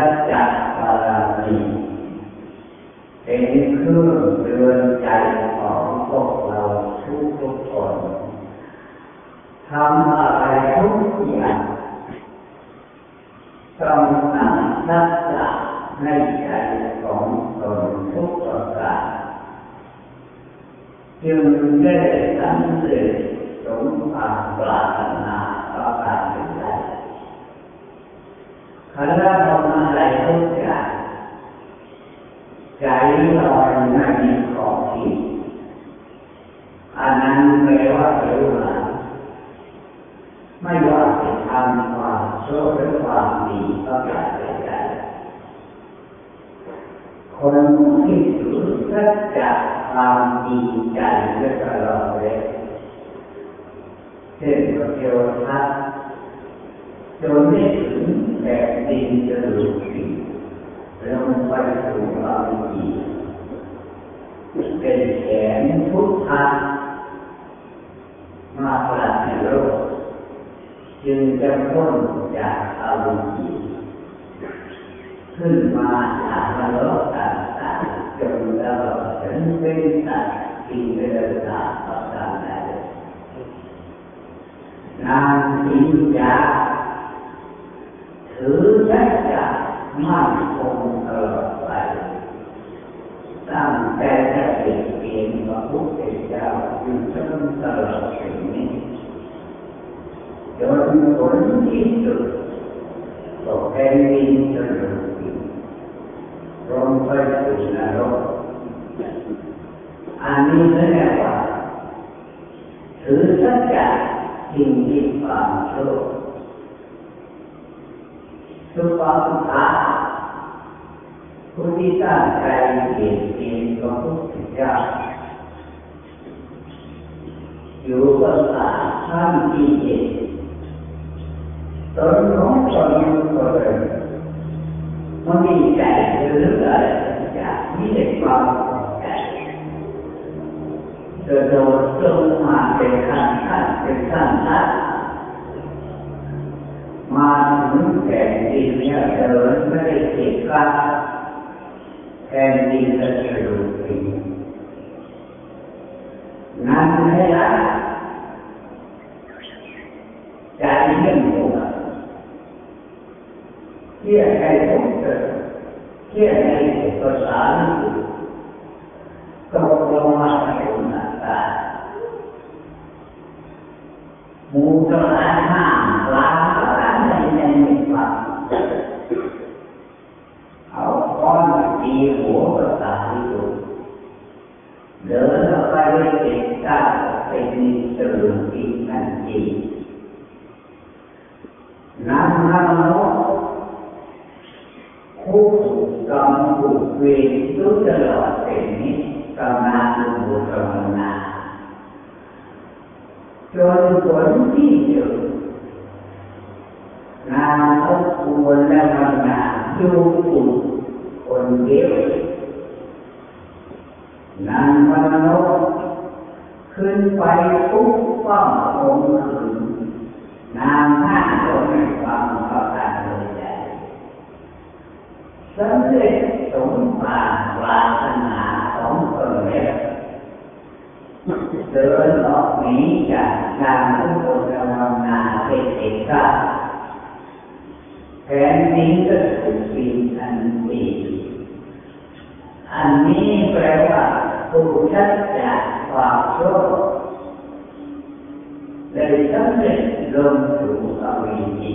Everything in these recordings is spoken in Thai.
จจะบารมีเป็นเครื่องเตือนใจของพวกเราทุกคนทำอะไรทุกอย่างต้องตั้งสัจจะในใจของตนทุกประการจึงได้สำเร็จสมความปรารถนาประการใดขณะทำอะไรทุกอย่างใจลอยไม่มีขอบเขตอันนั้นแปลว่ารู้หลังไม่ว่าจะทำความชั่วหรือความดีก็อย่าไปใจคนที่ถือสัจจะความดีใจด้วยตลอดเลยเช่นพระเจ้าทัตจนได้ถึงแผ่นดินจะหลุดสิ้นลงไปสู่อวิชชาเป็นแขนพุทธะมาปราศโลกจึงจะพ้นจากอวิชชาขึ้นมาจากนรกต่างๆจนตลอดถึงเป็นสัตว์ที่ไม่ได้ตาประการใดนางสิญญาถือสัจจะมั่นคงตลอดไปตั้งใจจะเป็นพระพุทธเจ้าอยู่จนตลอดถึงนี้จนผลที่สุดก็เป็นดินจะหลุดสิ้นลงไปสู่นรกอันนี้เรียกว่าถือสัจจะสิ่งที่ความชั่วสุภาพตาผู้ที่ตั้งใจเปลี่ยนพระพุทธเจ้าอยู่บนศาลท่านที่เจ็ดตนของตนก็เลยมันมีใจหรืออะไรจากมีแต่ความใจจะโดดลงมาเป็นขั้นเป็นขั้นมาถึงแผ่นดินเนี่ยเดินไม่ได้เสียการแผ่นดินจะสะดุดสิ้นนั่นให้ละใจเรื่องตัวเที่ยงให้ทุกข์เกิดเที่ยงให้ภาษาตกลงมาสู่หน้าตาหมู่เจ้าหน้าห้ามล้างอะไรในมีความเอาก้อนตีหัวภาษาที่สุดเดินออกไปด้วยจิตใจเป็นสรุปที่นั่นจริงนั่นผู้กำผู้เวรรู้ตลอดเป็นนิจกำลังบุญกำลังจนผลที่สุดนางเขาควรและกำลังดูถูกคนเดียวนางมนุษย์ขึ้นไปทุกป้ององค์อื่นนางท่านก็ไม่ฟังประการใดสำเร็จสมความปรารถนาของตนเองเดินออกหนีจากการทุกข์ทรมานเป็นเอกราชแผ่นดินก็ถูกสิ้นทันทีอันนี้แปลว่าผู้ชัดจากความชั่วได้สำเร็จลงสู่อวิชชา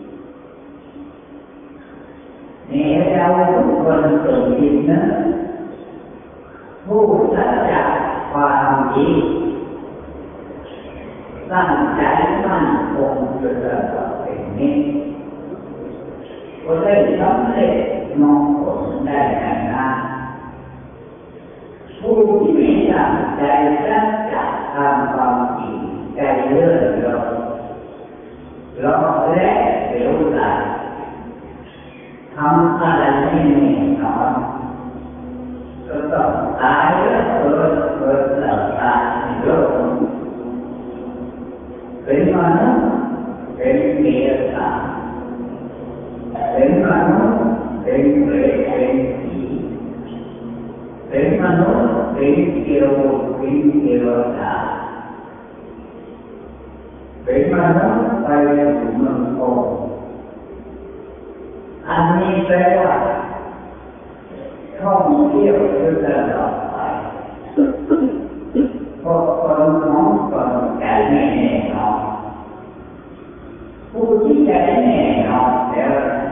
นี่เราทุกคนเกิดขึ้นนะผู้ชัดจากความดีตั้งใจมั่นคงจนตลอดเป็นนิจก็ได้สำเร็จมองผลได้ดังนั้นผู้ที่มีตั้งใจสัจจะทำความจริงใจเลื่อนลอยล้อแล่เหลวไหลทำอะไรไม่แน่นอนก็ต้องตายแล้วเกิดแล้วตายในโลกเป็นมนุษย์เป็นเดรัจฉานเป็นมนุษย์เเป็นเปรตเป็นผีเป็นมนุษย์เป็นเทวดาเป็นเทวดาเป็นมนุษย์ไปสู่เมืองโลกอันนี้แปลว่าท่องเที่ยวตลอดไปเพราะคนน้องคนใจแน่นอนผู้ที่ใจแน่นอนแล้ว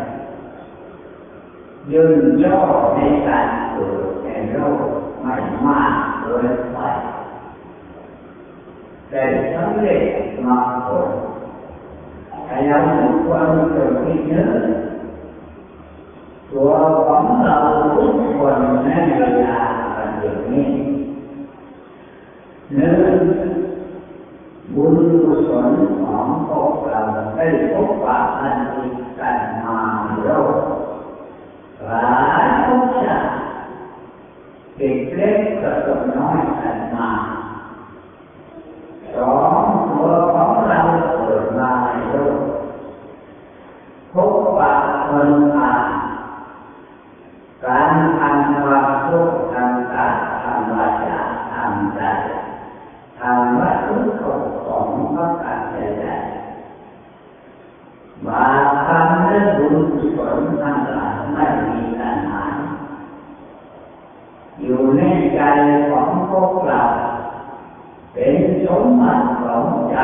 ยืนย่อในการเกิดในโลกไม่มากเกินไปแต่สำเร็จมาผลแต่เราทุกคนจงคิดเยอะตัวของเราทุกคนในเวลาปัจจุบันนี้หนึ่งบุญกุศลของพวกเราได้พบปะกันอีกกันมาโลกหลายภพชาติเด็กเล็กกับน้อยกันมาสองตัวของเราเกิดมาในโลกพบปะคนอ่านการทำความสุขทางกายทางวาจาทางใจทางวัตถุของพระกายใจมาทำเรื่องบุญกุศลทั้งหลายไม่มีปัญหาอยู่ในใจของพวกเราเป็นสมบัติของใจ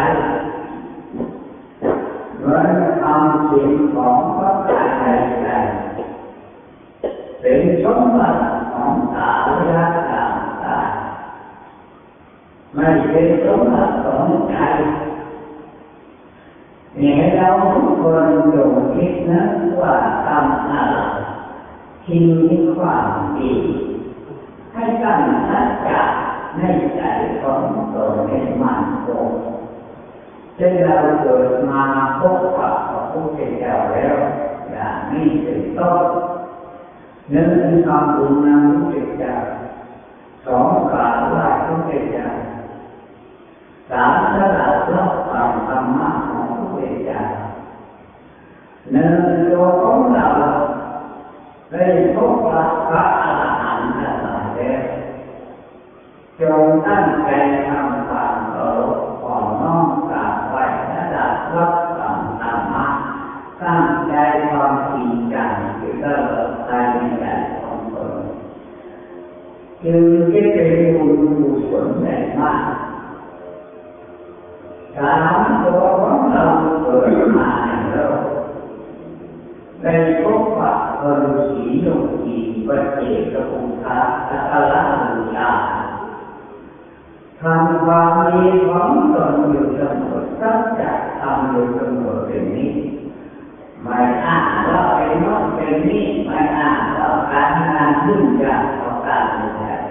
เหมือนคำสิ่งของพระกายใจเป็นสมบัติของตาและตาตาไม่เป็นสมบัติของใจเนี่ยเราทุกคนจงคิดนะว่าทำอะไรที่มีความดีให้ตั้งสัจจะในใจของตนให้มั่นคงเช่นเราเกิดมาพบกับพระพุทธเจ้าแล้วอย่างนี้เป็นต้นหนึ่งทำบุญนำพระพุทธเจ้าสองกราบไหว้พระพุทธเจ้าสามสละรับฟังธรรมะของพระพุทธเจ้าหนึ่งตัวของเราได้พบกับพระอรหันต์ทั้งหลายแล้วจงตั้งใจทำความเคารพขอน้อมกราบไหว้และรับฟังธรรมะตั้งใจความจริงจังอยู่ตลอดกาลในใจของตนจึงจะเป็นบุญกุศลใหญ่มากการตัวของเราเกิดมาในโลกได้พบปะคนสีนุ่งสีประเจกภูธาและอรหันต์ญาณทำความดีของตนอยู่เสมอสัจจะทำอยู่เสมอเป็นนิจไม่อ้างว่าเป็นโน่นเป็นนี่ไม่อ้างว่าการงานยุ่งยากของการเงิน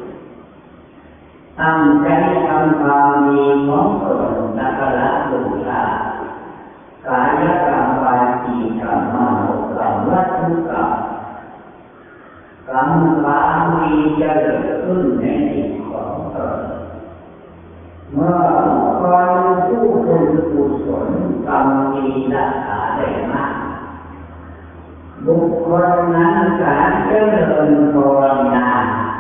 ตั้งใจทำความดีของตนและละบูชากายกรรมวาจีกรรมมโนกรรมวัตถุกรรมกรรมความดีจะเกิดขึ้นในจิตของตนเมื่อคนผู้เป็นกุศลกรรมดีรักษาได้มากบุคคลนั้นการเจริญภาวนา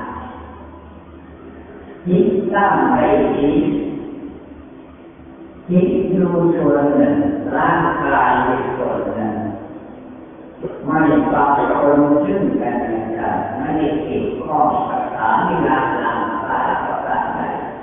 จิตตั้งให้ดีจิตอยู่ส่วนหนึ่งร่างกายอยู่ส่วนหนึ่งไม่ปะปนซึ่งกันและกันไม่ได้เกี่ยวข้องกับฐานิยามร่างกายประการใด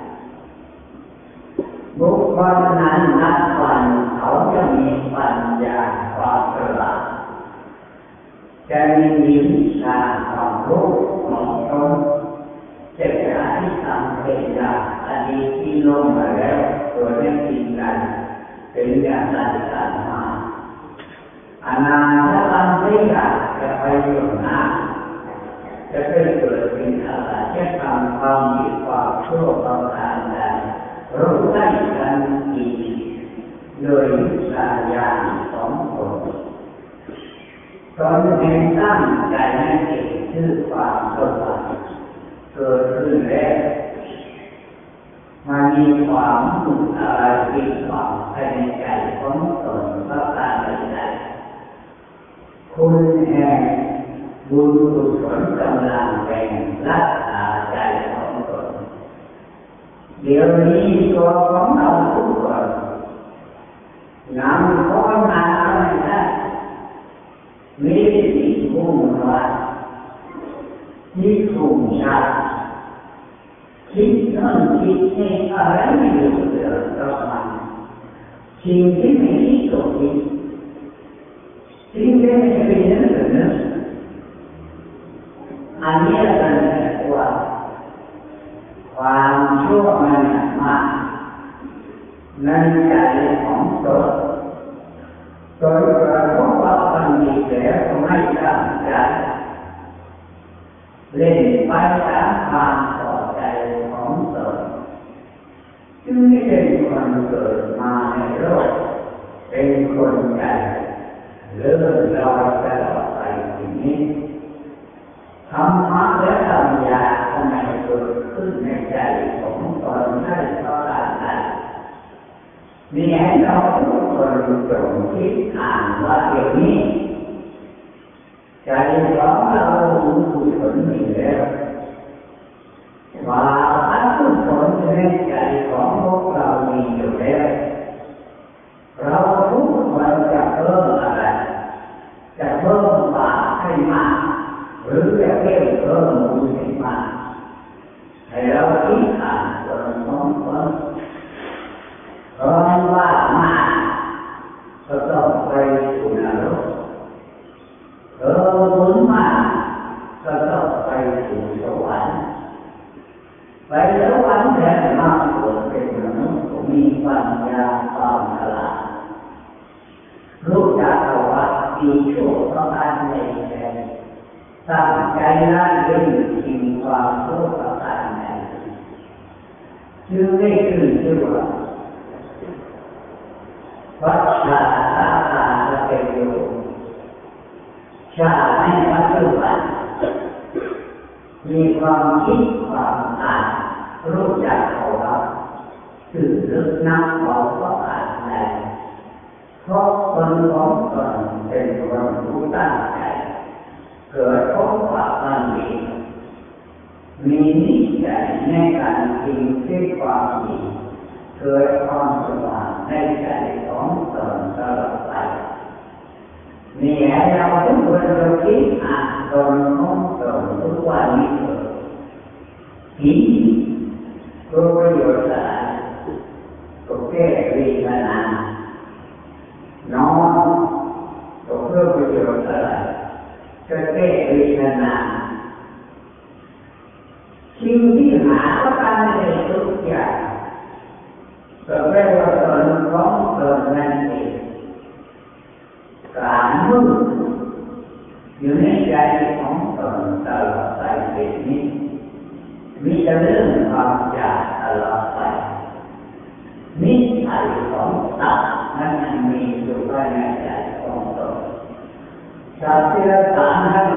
บุคคลนั้นนับวันเขาจะมีปัญญาความฉลาดจะมีวิชาความรู้ของตนจะขายที่ทำเป็นอย่างอดีตที่ลงมาแล้วตัวนี้จริงกันเป็นอย่างนั้นกันมาอนาคตอันไม่อยากจะไปอยู่นะจะไปเกิดเป็นอะไรจะทำความดีความชั่วประการใดรู้ได้กันอีกโดยวิชาญาณของตนตนเองตั้งใจให้เกิดชื่อความสบายเกิดขึ้นแล้วมันมีความรู้อะไรติดต่อภายในใจของตนประการใดคุณแห่งบุญกุศลกำลังแรงรักษาใจของตนเดี๋ยวนี้ตัวของเราทุกคนนำภาวนาไม่ได้มีสิ่งมุ่งหมายที่ถูกชาคิดนั่นคิดนี่อะไรไม่รู้เรื่องประมาณสิ่งที่ไม่ดีก็คิดสิ่งที่ไม่ดีนั่นก็นึกอันนี้เป็นว่าความชั่วมันมากในใจของตนโดยกระทบว่ามันมีแล้วก็ไม่ตั้งใจเล่นไปตามความพอใจของตนจึงไม่เป็นคนเกิดมาในโลกเป็นคนใจเลื่อนลอยตลอดไปอย่างนี้ธรรมะและปัญญาทำไมเกิดขึ้นในใจของตนได้เพราะอะไรมีให้เราทุกคนจงคิดอ่านว่าเดี๋ยวนี้ใจของเราบุญกุศลมีแล้วว่าอันกุศลในใจของพวกเรามีอยู่แล้วเราทุกคนจะเพิ่มอะไรจะเพิ่มบาปให้มากหรือจะเพิ่มบุญให้มากให้เราคิดอ่านตนของตนเพราะว่ามากก็ต้องไปสู่นรกบุญมากก็ต้องไปสู่สวรรค์ไปสวรรค์แทนมากกว่าเป็นมนุษย์มีปัญญาความฉลาดรู้จักว่าดีชั่วประการใดตั้งใจละเว้นสิ่งความชั่วประการใดจึงได้ขึ้นชื่อว่าวัฏฏะสาขาจะเป็นอยู่ชาติในปัจจุบันมีความคิดความอ่านรู้จักเขาเราถือลึกนักเขาก็อ่านได้เพราะคนของตนเป็นคนผู้ตั้งใจเกิดพบว่ามันมีนิสัยในการกินที่ความดีเกิดความสว่างในใจของตนตลอดไปมีให้เราทุกคนเราคิดอ่านตนของตนทุกวันนี้กินก็ประโยชน์อะไรก็แก้เวทนานอนก็เพื่อประโยชน์อะไรก็แก้เวทนาสิ่งที่หาก็การในทุกอย่างก็แปลว่าตนของตนนั่นเองการมุ่งอยู่ในใจของตนตลอดไปเป็นนี้มีแต่เรื่องความอยากตลอดไปนิสัยของสัตว์นั้นมีอยู่ภายในใจของตนสัตว์ที่เราสารทั้ง